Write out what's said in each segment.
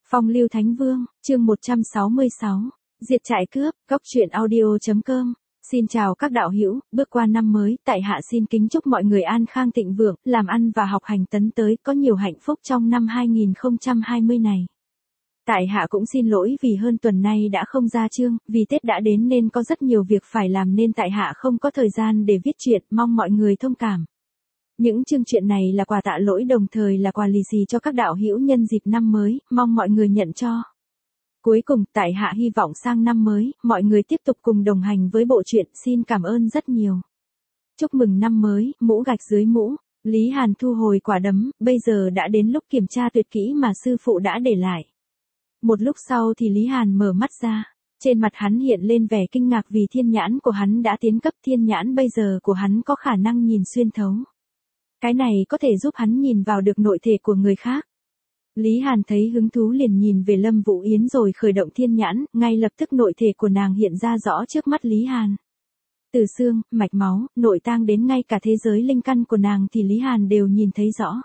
Phong lưu Thánh Vương, chương 166, Diệt trại cướp, Cốc truyện audio.com. Xin chào các đạo hữu, bước qua năm mới, tại hạ xin kính chúc mọi người an khang thịnh vượng, làm ăn và học hành tấn tới, có nhiều hạnh phúc trong năm 2020 này. Tại hạ cũng xin lỗi vì hơn tuần nay đã không ra chương, vì Tết đã đến nên có rất nhiều việc phải làm nên tại hạ không có thời gian để viết truyện, mong mọi người thông cảm. Những chương truyện này là quà tạ lỗi đồng thời là quà lì xì cho các đạo hữu nhân dịp năm mới, mong mọi người nhận cho. Cuối cùng, tại hạ hy vọng sang năm mới, mọi người tiếp tục cùng đồng hành với bộ truyện, xin cảm ơn rất nhiều. Chúc mừng năm mới, mũ gạch dưới mũ, Lý Hàn thu hồi quả đấm, bây giờ đã đến lúc kiểm tra tuyệt kỹ mà sư phụ đã để lại. Một lúc sau thì Lý Hàn mở mắt ra, trên mặt hắn hiện lên vẻ kinh ngạc vì thiên nhãn của hắn đã tiến cấp, thiên nhãn bây giờ của hắn có khả năng nhìn xuyên thấu. Cái này có thể giúp hắn nhìn vào được nội thể của người khác. Lý Hàn thấy hứng thú liền nhìn về Lâm Vũ Yến rồi khởi động thiên nhãn, ngay lập tức nội thể của nàng hiện ra rõ trước mắt Lý Hàn. Từ xương, mạch máu, nội tang đến ngay cả thế giới linh căn của nàng thì Lý Hàn đều nhìn thấy rõ.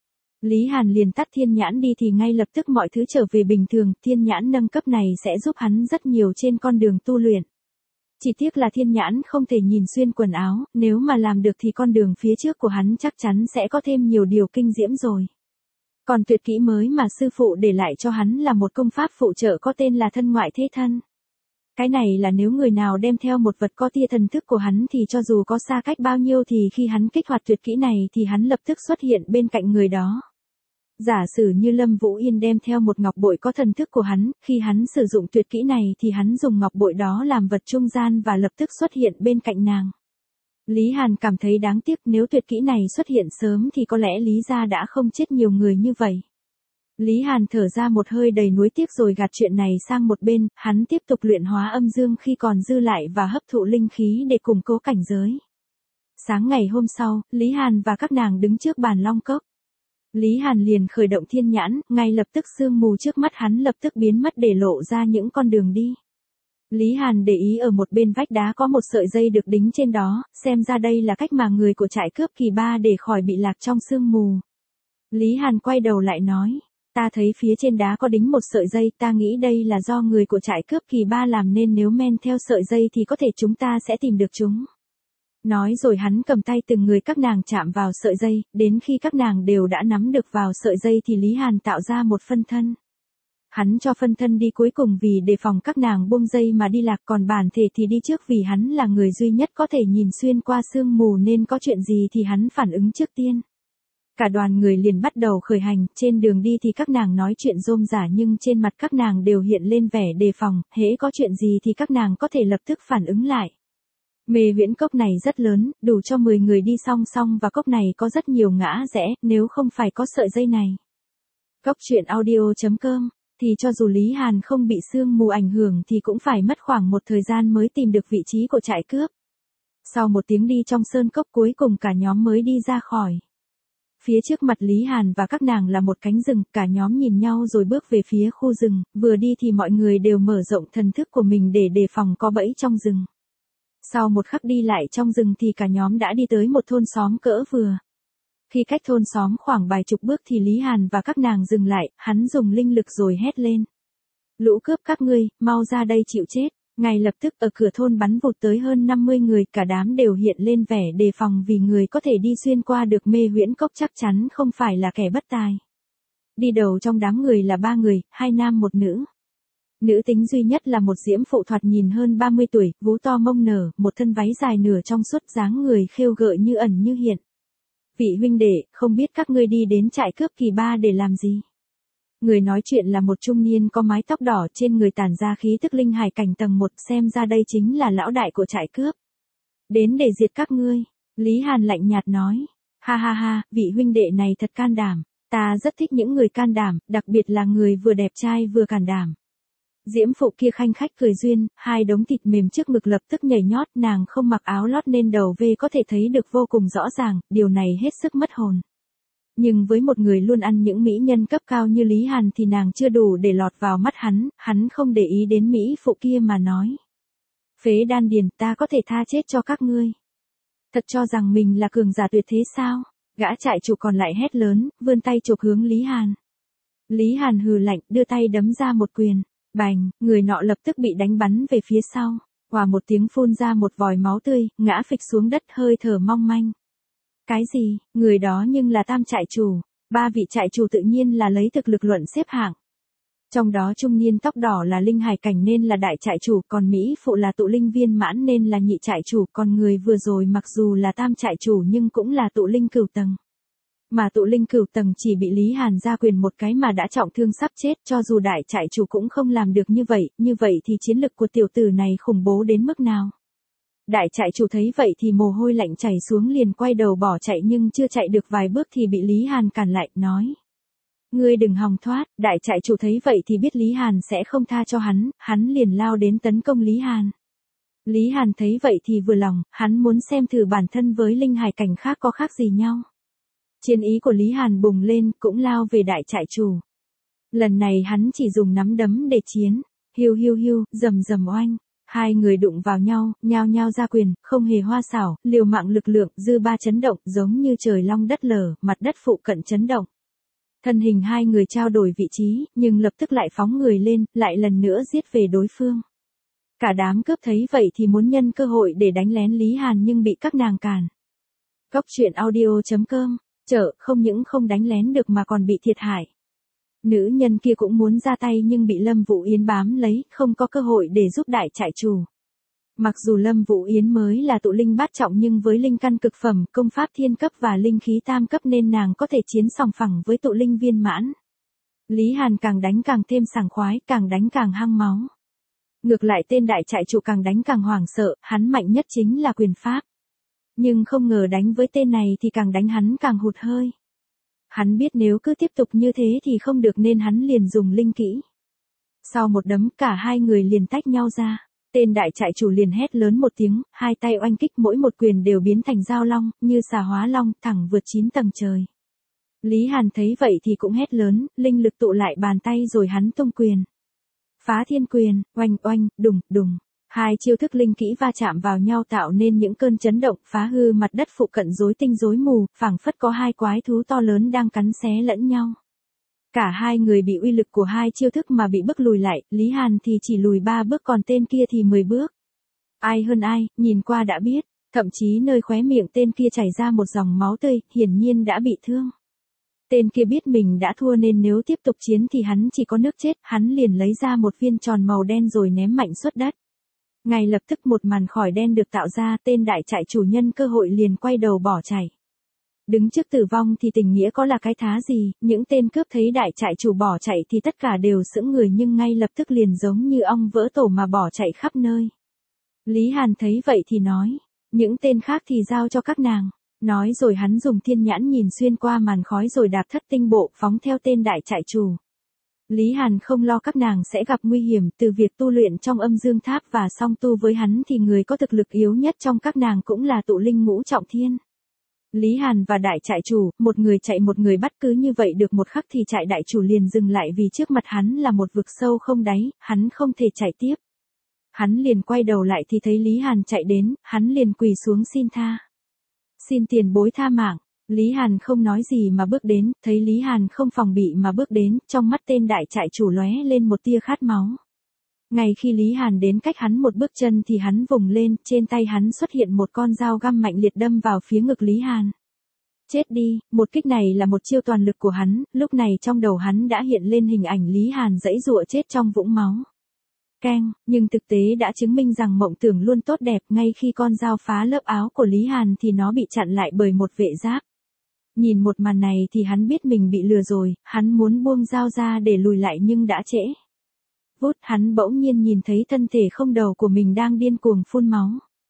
Lý Hàn liền tắt thiên nhãn đi thì ngay lập tức mọi thứ trở về bình thường, thiên nhãn nâng cấp này sẽ giúp hắn rất nhiều trên con đường tu luyện. Chỉ tiếc là thiên nhãn không thể nhìn xuyên quần áo, nếu mà làm được thì con đường phía trước của hắn chắc chắn sẽ có thêm nhiều điều kinh diễm rồi. Còn tuyệt kỹ mới mà sư phụ để lại cho hắn là một công pháp phụ trợ có tên là thân ngoại thế thân. Cái này là nếu người nào đem theo một vật có tia thần thức của hắn thì cho dù có xa cách bao nhiêu thì khi hắn kích hoạt tuyệt kỹ này thì hắn lập tức xuất hiện bên cạnh người đó. Giả sử như Lâm Vũ Yên đem theo một ngọc bội có thần thức của hắn, khi hắn sử dụng tuyệt kỹ này thì hắn dùng ngọc bội đó làm vật trung gian và lập tức xuất hiện bên cạnh nàng. Lý Hàn cảm thấy đáng tiếc, nếu tuyệt kỹ này xuất hiện sớm thì có lẽ Lý gia đã không chết nhiều người như vậy. Lý Hàn thở ra một hơi đầy nuối tiếc rồi gạt chuyện này sang một bên, hắn tiếp tục luyện hóa âm dương khi còn dư lại và hấp thụ linh khí để củng cố cảnh giới. Sáng ngày hôm sau, Lý Hàn và các nàng đứng trước bàn Long Cốc. Lý Hàn liền khởi động thiên nhãn, ngay lập tức sương mù trước mắt hắn lập tức biến mất để lộ ra những con đường đi. Lý Hàn để ý ở một bên vách đá có một sợi dây được đính trên đó, xem ra đây là cách mà người của trại cướp kỳ ba để khỏi bị lạc trong sương mù. Lý Hàn quay đầu lại nói, ta thấy phía trên đá có đính một sợi dây, ta nghĩ đây là do người của trại cướp kỳ ba làm nên nếu men theo sợi dây thì có thể chúng ta sẽ tìm được chúng. Nói rồi hắn cầm tay từng người các nàng chạm vào sợi dây, đến khi các nàng đều đã nắm được vào sợi dây thì Lý Hàn tạo ra một phân thân. Hắn cho phân thân đi cuối cùng vì đề phòng các nàng buông dây mà đi lạc, còn bản thể thì đi trước vì hắn là người duy nhất có thể nhìn xuyên qua sương mù nên có chuyện gì thì hắn phản ứng trước tiên. Cả đoàn người liền bắt đầu khởi hành, trên đường đi thì các nàng nói chuyện rôm rả nhưng trên mặt các nàng đều hiện lên vẻ đề phòng, hễ có chuyện gì thì các nàng có thể lập tức phản ứng lại. Mê huyễn cốc này rất lớn, đủ cho 10 người đi song song và cốc này có rất nhiều ngã rẽ, nếu không phải có sợi dây này. Cốc truyện audio.com, thì cho dù Lý Hàn không bị sương mù ảnh hưởng thì cũng phải mất khoảng một thời gian mới tìm được vị trí của trại cướp. Sau một tiếng đi trong sơn cốc cuối cùng cả nhóm mới đi ra khỏi. Phía trước mặt Lý Hàn và các nàng là một cánh rừng, cả nhóm nhìn nhau rồi bước về phía khu rừng, vừa đi thì mọi người đều mở rộng thần thức của mình để đề phòng có bẫy trong rừng. Sau một khắc đi lại trong rừng thì cả nhóm đã đi tới một thôn xóm cỡ vừa. Khi cách thôn xóm khoảng vài chục bước thì Lý Hàn và các nàng dừng lại, hắn dùng linh lực rồi hét lên. Lũ cướp các ngươi, mau ra đây chịu chết. Ngay lập tức ở cửa thôn bắn vụt tới hơn 50 người, cả đám đều hiện lên vẻ đề phòng vì người có thể đi xuyên qua được mê huyễn cốc chắc chắn không phải là kẻ bất tài. Đi đầu trong đám người là 3 người, 2 nam 1 nữ. Nữ tính duy nhất là một diễm phụ thoạt nhìn hơn 30 tuổi, vú to mông nở, một thân váy dài nửa trong suốt, dáng người khêu gợi như ẩn như hiện. Vị huynh đệ, không biết các ngươi đi đến trại cướp kỳ ba để làm gì? Người nói chuyện là một trung niên có mái tóc đỏ, trên người tản ra khí tức linh hải cảnh tầng 1, xem ra đây chính là lão đại của trại cướp. Đến để diệt các ngươi, Lý Hàn lạnh nhạt nói. Ha ha ha, vị huynh đệ này thật can đảm, ta rất thích những người can đảm, đặc biệt là người vừa đẹp trai vừa can đảm. Diễm phụ kia khanh khách cười duyên, 2 đống thịt mềm trước ngực lập tức nhảy nhót, nàng không mặc áo lót nên đầu V có thể thấy được vô cùng rõ ràng, điều này hết sức mất hồn. Nhưng với một người luôn ăn những mỹ nhân cấp cao như Lý Hàn thì nàng chưa đủ để lọt vào mắt hắn không để ý đến mỹ phụ kia mà nói. Phế đan điền, ta có thể tha chết cho các ngươi. Thật cho rằng mình là cường giả tuyệt thế sao? Gã trại chủ còn lại hét lớn, vươn tay chụp hướng Lý Hàn. Lý Hàn hừ lạnh, đưa tay đấm ra một quyền. Bành, người nọ lập tức bị đánh bắn về phía sau. Hòa một tiếng phun ra một vòi máu tươi, ngã phịch xuống đất hơi thở mong manh. Cái gì, người đó nhưng là tam trại chủ. Ba vị trại chủ tự nhiên là lấy thực lực luận xếp hạng. Trong đó trung niên tóc đỏ là linh hải cảnh nên là đại trại chủ, còn Mỹ phụ là tụ linh viên mãn nên là nhị trại chủ, còn người vừa rồi mặc dù là tam trại chủ nhưng cũng là tụ linh cửu tầng. Mà tụ linh cửu tầng chỉ bị Lý Hàn ra quyền một cái mà đã trọng thương sắp chết, cho dù đại trại chủ cũng không làm được như vậy thì chiến lực của tiểu tử này khủng bố đến mức nào. Đại trại chủ thấy vậy thì mồ hôi lạnh chảy xuống liền quay đầu bỏ chạy nhưng chưa chạy được vài bước thì bị Lý Hàn cản lại, nói. Ngươi đừng hòng thoát, đại trại chủ thấy vậy thì biết Lý Hàn sẽ không tha cho hắn liền lao đến tấn công Lý Hàn. Lý Hàn thấy vậy thì vừa lòng, hắn muốn xem thử bản thân với linh hải cảnh khác có khác gì nhau. Chiến ý của Lý Hàn bùng lên, cũng lao về đại trại chủ. Lần này hắn chỉ dùng nắm đấm để chiến, hiu hiu hiu, rầm rầm oanh. Hai người đụng vào nhau, nhao nhao ra quyền, không hề hoa xảo, liều mạng lực lượng, dư ba chấn động, giống như trời long đất lở, mặt đất phụ cận chấn động. Thân hình hai người trao đổi vị trí, nhưng lập tức lại phóng người lên, lại lần nữa giết về đối phương. Cả đám cướp thấy vậy thì muốn nhân cơ hội để đánh lén Lý Hàn nhưng bị các nàng cản. Cóc truyện audio.com, không những không đánh lén được mà còn bị thiệt hại. Nữ nhân kia cũng muốn ra tay nhưng bị Lâm Vũ Yến bám lấy, không có cơ hội để giúp đại trại chủ. Mặc dù Lâm Vũ Yến mới là tụ linh bát trọng nhưng với linh căn cực phẩm, công pháp thiên cấp và linh khí tam cấp nên nàng có thể chiến sòng phẳng với tụ linh viên mãn. Lý Hàn càng đánh càng thêm sảng khoái, càng đánh càng hăng máu. Ngược lại tên đại trại chủ càng đánh càng hoảng sợ, hắn mạnh nhất chính là quyền pháp. Nhưng không ngờ đánh với tên này thì càng đánh hắn càng hụt hơi. Hắn biết nếu cứ tiếp tục như thế thì không được nên hắn liền dùng linh kỹ. Sau một đấm cả hai người liền tách nhau ra. Tên đại trại chủ liền hét lớn một tiếng, hai tay oanh kích mỗi một quyền đều biến thành dao long, như xà hóa long, thẳng vượt 9 tầng trời. Lý Hàn thấy vậy thì cũng hét lớn, linh lực tụ lại bàn tay rồi hắn tung quyền. Phá thiên quyền, oanh oanh, đùng đùng. Hai chiêu thức linh kỹ va chạm vào nhau tạo nên những cơn chấn động phá hư mặt đất phụ cận rối tinh rối mù, phảng phất có hai quái thú to lớn đang cắn xé lẫn nhau. Cả hai người bị uy lực của hai chiêu thức mà bị bức lùi lại, Lý Hàn thì chỉ lùi 3 bước còn tên kia thì 10 bước. Ai hơn ai, nhìn qua đã biết, thậm chí nơi khóe miệng tên kia chảy ra một dòng máu tươi, hiển nhiên đã bị thương. Tên kia biết mình đã thua nên nếu tiếp tục chiến thì hắn chỉ có nước chết, hắn liền lấy ra một viên tròn màu đen rồi ném mạnh xuất đất. Ngay lập tức một màn khói đen được tạo ra, tên đại trại chủ nhân cơ hội liền quay đầu bỏ chạy. Đứng trước tử vong thì tình nghĩa có là cái thá gì, những tên cướp thấy đại trại chủ bỏ chạy thì tất cả đều sững người nhưng ngay lập tức liền giống như ong vỡ tổ mà bỏ chạy khắp nơi. Lý Hàn thấy vậy thì nói, những tên khác thì giao cho các nàng. Nói rồi hắn dùng thiên nhãn nhìn xuyên qua màn khói rồi đạp thất tinh bộ phóng theo tên đại trại chủ. Lý Hàn không lo các nàng sẽ gặp nguy hiểm, từ việc tu luyện trong âm dương tháp và song tu với hắn thì người có thực lực yếu nhất trong các nàng cũng là tụ linh ngũ trọng thiên. Lý Hàn và đại trại chủ, một người chạy một người bắt, cứ như vậy được một khắc thì trại đại chủ liền dừng lại vì trước mặt hắn là một vực sâu không đáy, hắn không thể chạy tiếp. Hắn liền quay đầu lại thì thấy Lý Hàn chạy đến, hắn liền quỳ xuống xin tha. Xin tiền bối tha mạng. Lý Hàn không nói gì mà bước đến, thấy Lý Hàn không phòng bị mà bước đến, trong mắt tên đại trại chủ lóe lên một tia khát máu. Ngay khi Lý Hàn đến cách hắn một bước chân thì hắn vùng lên, trên tay hắn xuất hiện một con dao găm mạnh liệt đâm vào phía ngực Lý Hàn. Chết đi, một kích này là một chiêu toàn lực của hắn, lúc này trong đầu hắn đã hiện lên hình ảnh Lý Hàn giãy giụa chết trong vũng máu. Keng, nhưng thực tế đã chứng minh rằng mộng tưởng luôn tốt đẹp, ngay khi con dao phá lớp áo của Lý Hàn thì nó bị chặn lại bởi một vệ giáp. Nhìn một màn này thì hắn biết mình bị lừa rồi, hắn muốn buông dao ra để lùi lại nhưng đã trễ. Vút, hắn bỗng nhiên nhìn thấy thân thể không đầu của mình đang điên cuồng phun máu.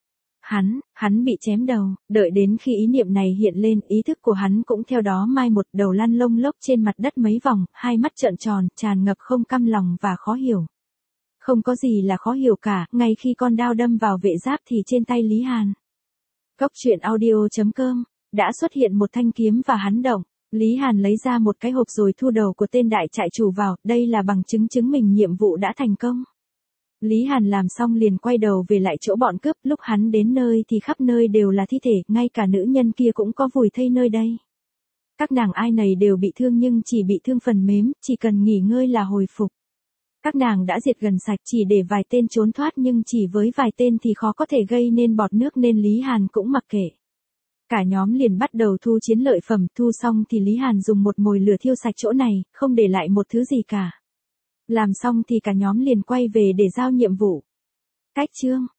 Hắn bị chém đầu, đợi đến khi ý niệm này hiện lên, ý thức của hắn cũng theo đó mai một, đầu lăn lông lốc trên mặt đất mấy vòng, hai mắt trợn tròn, tràn ngập không cam lòng và khó hiểu. Không có gì là khó hiểu cả, ngay khi con đao đâm vào vệ giáp thì trên tay Lý Hàn. Cóc truyện audio.com, đã xuất hiện một thanh kiếm và hắn động. Lý Hàn lấy ra một cái hộp rồi thu đầu của tên đại trại chủ vào, đây là bằng chứng chứng minh nhiệm vụ đã thành công. Lý Hàn làm xong liền quay đầu về lại chỗ bọn cướp, lúc hắn đến nơi thì khắp nơi đều là thi thể, ngay cả nữ nhân kia cũng có vùi thây nơi đây. Các nàng ai nấy đều bị thương nhưng chỉ bị thương phần mếm, chỉ cần nghỉ ngơi là hồi phục. Các nàng đã diệt gần sạch chỉ để vài tên trốn thoát nhưng chỉ với vài tên thì khó có thể gây nên bọt nước nên Lý Hàn cũng mặc kệ. Cả nhóm liền bắt đầu thu chiến lợi phẩm, thu xong thì Lý Hàn dùng một mồi lửa thiêu sạch chỗ này, không để lại một thứ gì cả. Làm xong thì cả nhóm liền quay về để giao nhiệm vụ. Cách chương